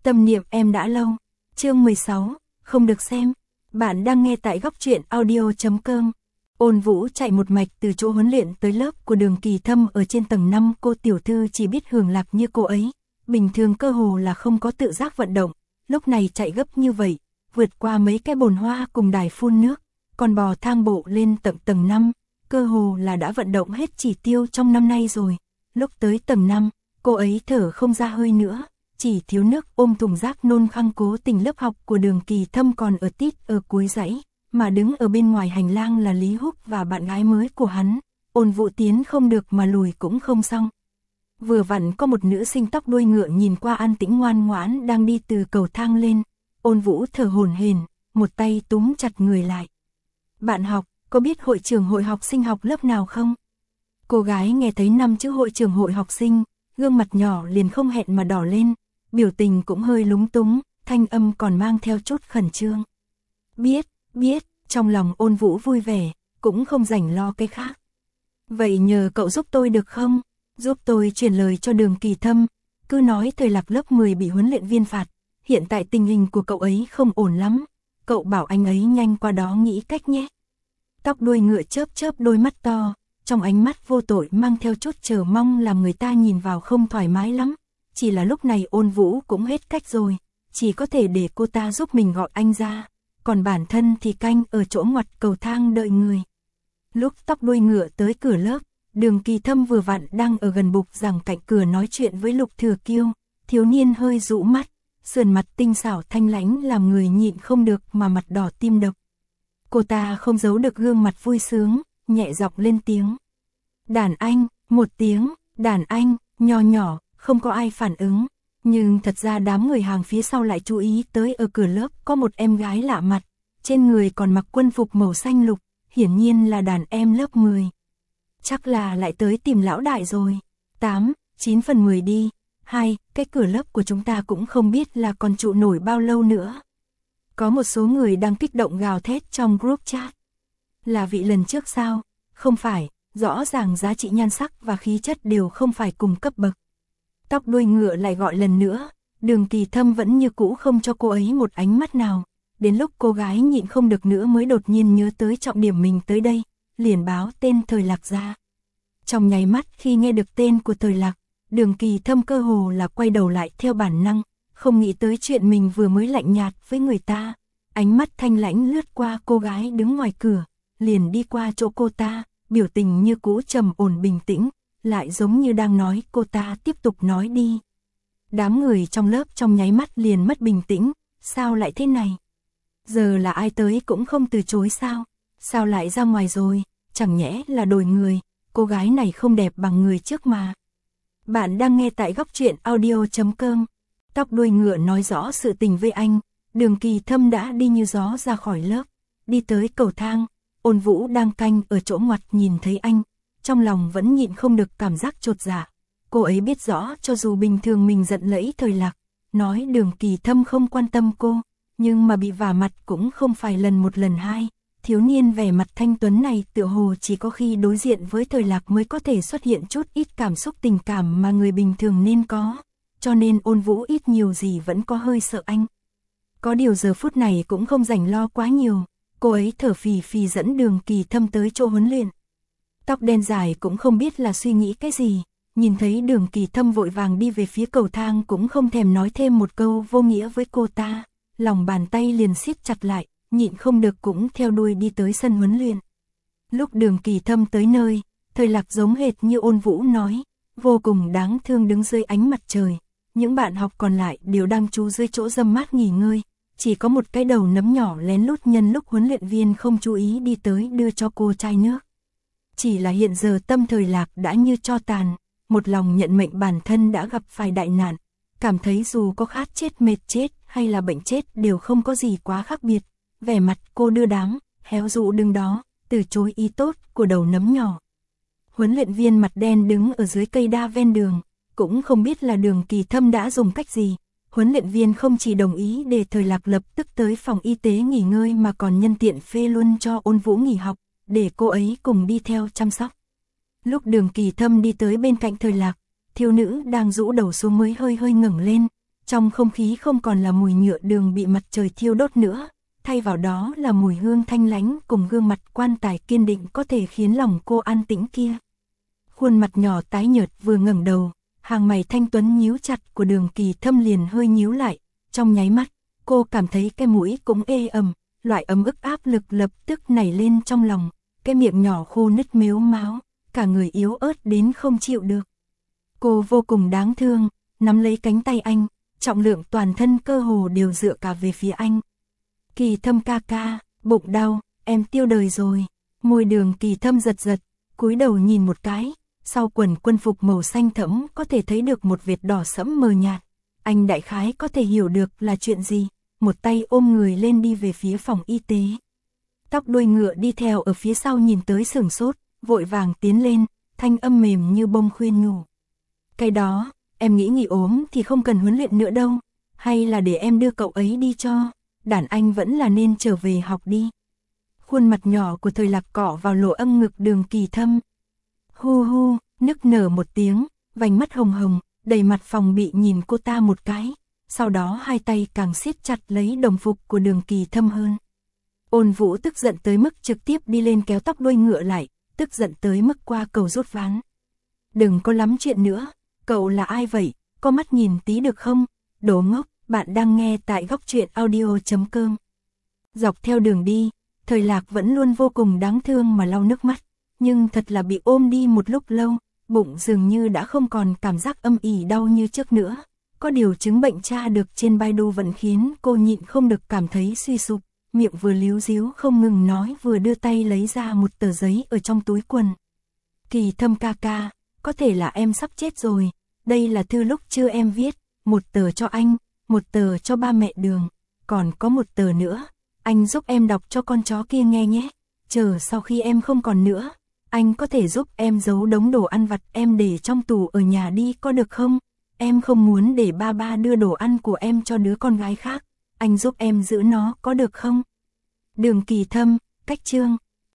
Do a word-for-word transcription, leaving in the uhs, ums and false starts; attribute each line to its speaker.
Speaker 1: Tâm niệm em đã lâu. Chương mười sáu, không được xem. Bạn đang nghe tại góc truyện audio chấm com. Ôn Vũ chạy một mạch từ chỗ huấn luyện tới lớp của Đường Kỳ Thâm ở trên tầng năm. Cô tiểu thư chỉ biết hưởng lạc như cô ấy, bình thường cơ hồ là không có tự giác vận động, lúc này chạy gấp như vậy, vượt qua mấy cái bồn hoa cùng đài phun nước, còn bò thang bộ lên tận tầng năm, cơ hồ là đã vận động hết chỉ tiêu trong năm nay rồi. Lúc tới tầng năm, cô ấy thở không ra hơi nữa, chỉ thiếu nước ôm thùng rác nôn khăng. Cố tình lớp học của Đường Kỳ Thâm còn ở tít ở cuối dãy, mà đứng ở bên ngoài hành lang là Lý Húc và bạn gái mới của hắn. Ôn Vũ tiến không được mà lùi cũng không xong. Vừa vặn có một nữ sinh tóc đuôi ngựa nhìn qua an tĩnh ngoan ngoãn đang đi từ cầu thang lên. Ôn Vũ thở hổn hển, một tay túm chặt người lại. Bạn học, có biết hội trưởng hội học sinh học lớp nào không? Cô gái nghe thấy năm chữ hội trưởng hội học sinh, gương mặt nhỏ liền không hẹn mà đỏ lên, biểu tình cũng hơi lúng túng, thanh âm còn mang theo chút khẩn trương. Biết, biết, trong lòng Ôn Vũ vui vẻ, cũng không rảnh lo cái khác. Vậy nhờ cậu giúp tôi được không? Giúp tôi truyền lời cho Đường Kỳ Thâm, cứ nói thời lạc lớp mười bị huấn luyện viên phạt, hiện tại tình hình của cậu ấy không ổn lắm, cậu bảo anh ấy nhanh qua đó nghĩ cách nhé. Tóc đuôi ngựa chớp chớp đôi mắt to, trong ánh mắt vô tội mang theo chút chờ mong làm người ta nhìn vào không thoải mái lắm. Chỉ là lúc này Ôn Vũ cũng hết cách rồi, chỉ có thể để cô ta giúp mình gọi anh ra, còn bản thân thì canh ở chỗ ngoặt cầu thang đợi người. Lúc tóc đuôi ngựa tới cửa lớp, Đường Kỳ Thâm vừa vặn đang ở gần bục giảng cạnh cửa nói chuyện với Lục Thừa Kiêu, thiếu niên hơi rũ mắt, sườn mặt tinh xảo thanh lãnh làm người nhịn không được mà mặt đỏ tim đập. Cô ta không giấu được gương mặt vui sướng, nhẹ giọng lên tiếng. Đàn anh, một tiếng, đàn anh, nho nhỏ, không có ai phản ứng, nhưng thật ra đám người hàng phía sau lại chú ý tới ở cửa lớp có một em gái lạ mặt, trên người còn mặc quân phục màu xanh lục, hiển nhiên là đàn em lớp mười. Chắc là lại tới tìm lão đại rồi. tám, chín phần mười đi. Hai, cái cửa lớp của chúng ta cũng không biết là còn trụ nổi bao lâu nữa. Có một số người đang kích động gào thét trong group chat. Là vị lần trước sao? Không phải, rõ ràng giá trị nhan sắc và khí chất đều không phải cùng cấp bậc. Tóc đuôi ngựa lại gọi lần nữa, Đường Kỳ Thâm vẫn như cũ không cho cô ấy một ánh mắt nào. Đến lúc cô gái nhịn không được nữa mới đột nhiên nhớ tới trọng điểm mình tới đây, liền báo tên Thời Lạc ra. Trong nháy mắt khi nghe được tên của Thời Lạc, Đường Kỳ Thâm cơ hồ là quay đầu lại theo bản năng, không nghĩ tới chuyện mình vừa mới lạnh nhạt với người ta. Ánh mắt thanh lãnh lướt qua cô gái đứng ngoài cửa, liền đi qua chỗ cô ta, biểu tình như cũ trầm ổn bình tĩnh, lại giống như đang nói cô ta tiếp tục nói đi. Đám người trong lớp trong nháy mắt liền mất bình tĩnh, sao lại thế này? Giờ là ai tới cũng không từ chối sao? Sao lại ra ngoài rồi? Chẳng nhẽ là đổi người, cô gái này không đẹp bằng người trước mà. Bạn đang nghe tại góc truyện audio chấm com. Tóc đuôi ngựa nói rõ sự tình với anh, Đường Kỳ Thâm đã đi như gió ra khỏi lớp, đi tới cầu thang. Ôn Vũ đang canh ở chỗ ngoặt nhìn thấy anh, trong lòng vẫn nhịn không được cảm giác chột dạ. Cô ấy biết rõ cho dù bình thường mình giận lẫy Thời Lạc, nói Đường Kỳ Thâm không quan tâm cô, nhưng mà bị vả mặt cũng không phải lần một lần hai. Thiếu niên vẻ mặt thanh tuấn này tựa hồ chỉ có khi đối diện với Thời Lạc mới có thể xuất hiện chút ít cảm xúc tình cảm mà người bình thường nên có, cho nên Ôn Vũ ít nhiều gì vẫn có hơi sợ anh. Có điều giờ phút này cũng không rảnh lo quá nhiều, cô ấy thở phì phì dẫn Đường Kỳ Thâm tới chỗ huấn luyện. Tóc đen dài cũng không biết là suy nghĩ cái gì, nhìn thấy Đường Kỳ Thâm vội vàng đi về phía cầu thang cũng không thèm nói thêm một câu vô nghĩa với cô ta, lòng bàn tay liền siết chặt lại, nhịn không được cũng theo đuôi đi tới sân huấn luyện. Lúc Đường Kỳ Thâm tới nơi, Thời Lạc giống hệt như Ôn Vũ nói, vô cùng đáng thương đứng dưới ánh mặt trời. Những bạn học còn lại đều đang trú dưới chỗ râm mát nghỉ ngơi, chỉ có một cái đầu nấm nhỏ lén lút nhân lúc huấn luyện viên không chú ý đi tới đưa cho cô chai nước. Chỉ là hiện giờ tâm Thời Lạc đã như tro tàn, một lòng nhận mệnh bản thân đã gặp phải đại nạn, cảm thấy dù có khát chết mệt chết hay là bệnh chết đều không có gì quá khác biệt. Vẻ mặt cô đưa đám, héo rũ đứng đó, từ chối ý tốt của đầu nấm nhỏ. Huấn luyện viên mặt đen đứng ở dưới cây đa ven đường, cũng không biết là Đường Kỳ Thâm đã dùng cách gì. Huấn luyện viên không chỉ đồng ý để Thời Lạc lập tức tới phòng y tế nghỉ ngơi mà còn nhân tiện phê luôn cho Ôn Vũ nghỉ học, để cô ấy cùng đi theo chăm sóc. Lúc Đường Kỳ Thâm đi tới bên cạnh Thời Lạc, thiếu nữ đang rũ đầu xuống mới hơi hơi ngẩng lên, trong không khí không còn là mùi nhựa đường bị mặt trời thiêu đốt nữa, thay vào đó là mùi hương thanh lánh cùng gương mặt quan tài kiên định có thể khiến lòng cô an tĩnh kia. Khuôn mặt nhỏ tái nhợt vừa ngẩng đầu, hàng mày thanh tuấn nhíu chặt của Đường Kỳ Thâm liền hơi nhíu lại, trong nháy mắt, cô cảm thấy cái mũi cũng ê ẩm, loại ấm ức áp lực lập tức nảy lên trong lòng, cái miệng nhỏ khô nứt mếu máo, cả người yếu ớt đến không chịu được. Cô vô cùng đáng thương, nắm lấy cánh tay anh, trọng lượng toàn thân cơ hồ đều dựa cả về phía anh. Kỳ Thâm ca ca, bụng đau, em tiêu đời rồi. Môi Đường Kỳ Thâm giật giật, cúi đầu nhìn một cái, sau quần quân phục màu xanh thẫm có thể thấy được một vệt đỏ sẫm mờ nhạt. Anh đại khái có thể hiểu được là chuyện gì, một tay ôm người lên đi về phía phòng y tế. Tóc đuôi ngựa đi theo ở phía sau nhìn tới sửng sốt, vội vàng tiến lên, thanh âm mềm như bông khuyên nhủ. Cái đó, em nghĩ nghỉ ốm thì không cần huấn luyện nữa đâu, hay là để em đưa cậu ấy đi cho, đàn anh vẫn là nên trở về học đi. Khuôn mặt nhỏ của Thời Lạc cọ vào lỗ âm ngực Đường Kỳ Thâm. Hu hu, nức nở một tiếng, vành mắt hồng hồng, đầy mặt phòng bị nhìn cô ta một cái, sau đó hai tay càng siết chặt lấy đồng phục của Đường Kỳ Thâm hơn. Ôn Vũ tức giận tới mức trực tiếp đi lên kéo tóc đuôi ngựa lại, tức giận tới mức qua cầu rút ván. Đừng có lắm chuyện nữa, cậu là ai vậy, có mắt nhìn tí được không? Đồ ngốc, bạn đang nghe tại góc truyện audio chấm com. Dọc theo đường đi, Thời Lạc vẫn luôn vô cùng đáng thương mà lau nước mắt, nhưng thật là bị ôm đi một lúc lâu, bụng dường như đã không còn cảm giác âm ỉ đau như trước nữa. Có điều chứng bệnh tra được trên Baidu vẫn khiến cô nhịn không được cảm thấy suy sụp, miệng vừa líu díu không ngừng nói vừa đưa tay lấy ra một tờ giấy ở trong túi quần. Kỳ Thâm ca ca, có thể là em sắp chết rồi, đây là thư lúc chưa em viết, một tờ cho anh, một tờ cho ba mẹ Đường, còn có một tờ nữa, anh giúp em đọc cho con chó kia nghe nhé, chờ sau khi em không còn nữa, anh có thể giúp em giấu đống đồ ăn vặt em để trong tủ ở nhà đi có được không? Em không muốn để ba ba đưa đồ ăn của em cho đứa con gái khác, anh giúp em giữ nó có được không? Đường Kỳ Thâm, cách chương.